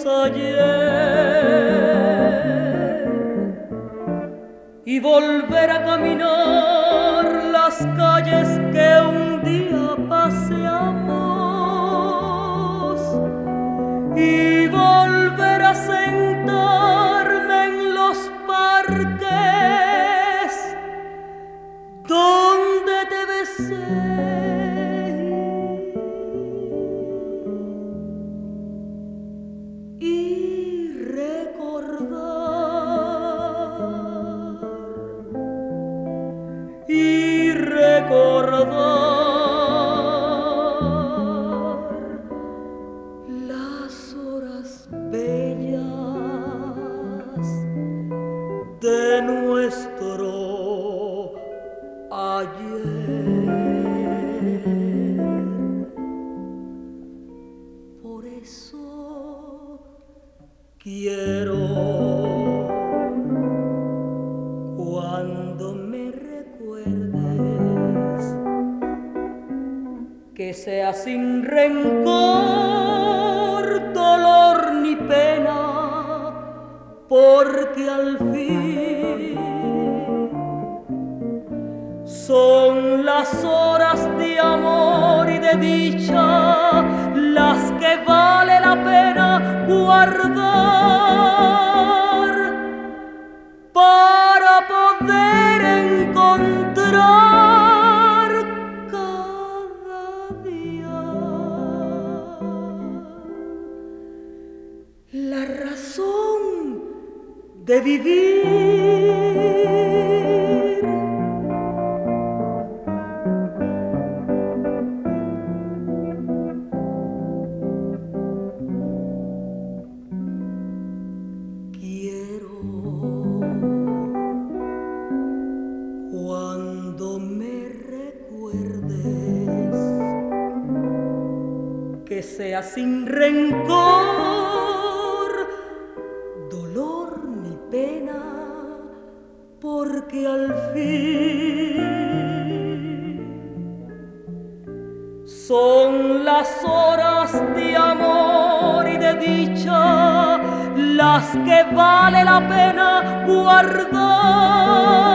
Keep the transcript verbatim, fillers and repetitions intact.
ayer y volver a caminar las calles que un día paseamos y volver a sentarme en los parques donde te besé y recordar y recordar las horas bellas de nuestro ayer. Por eso quiero, cuando me recuerdes, que sea sin rencor, dolor ni pena, porque al fin son las horas de amor y de dicha las que vale la pena guardar para poder encontrar cada día la razón de vivir. Quiero, cuando me recuerdes, que sea sin rencor, dolor ni pena, porque al fin son las horas de amor y de dicha las que vale la pena guardar